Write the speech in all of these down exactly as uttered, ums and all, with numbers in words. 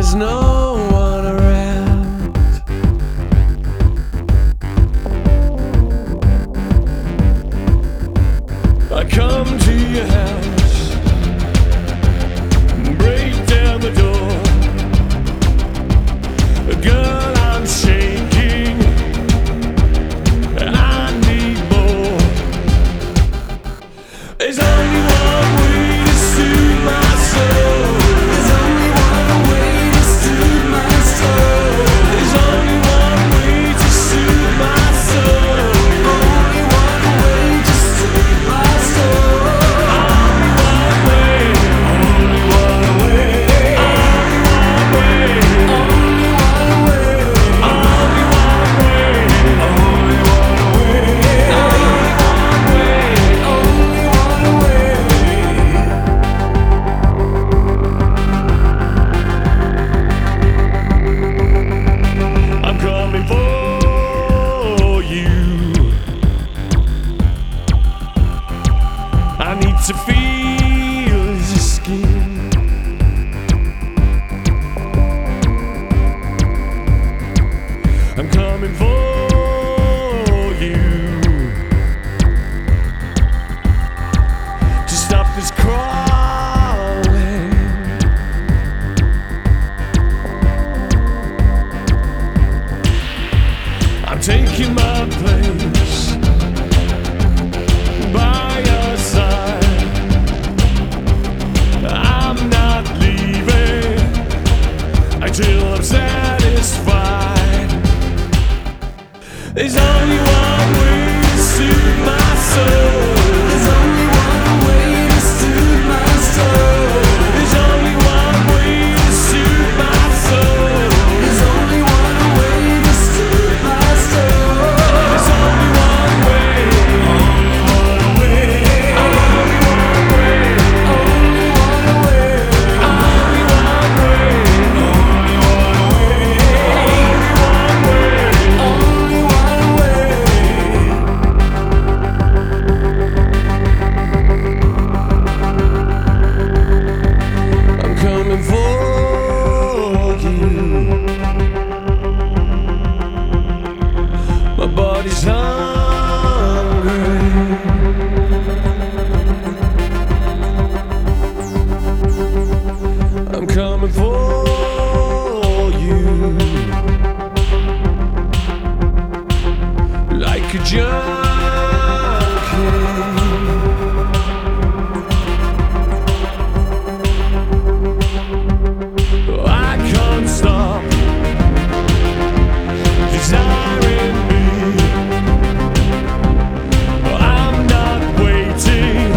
there's no one around. I come to your house, break down the door. Girl, I'm shaking, I need more. There's only one way to soothe my soul. There's only one way to soothe my soul. There's only one way to soothe my soul. Only one way to soothe my soul. Only one way. Only one way. Only one way. Only one way. Only one way. Only one way. Only one way. I'm coming for you. I need to feel your skin. I'm coming for you to stop this crawling. I'm taking my place by your side. I'm not leaving until I'm satisfied. There's only one way to soothe my soul. There's only one way to soothe my soul. There's only one way to soothe my soul. There's only one way to soothe my soul. There's only one way. Only one way. Only one way. Only one way. Only one way. Only one way. Only one way. I'm coming for you. My body's hungry. I'm coming for you like a junkie. I can't stop desiring me. I'm not waiting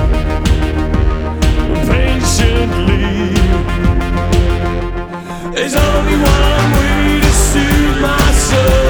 patiently. There's only one way to soothe my soul.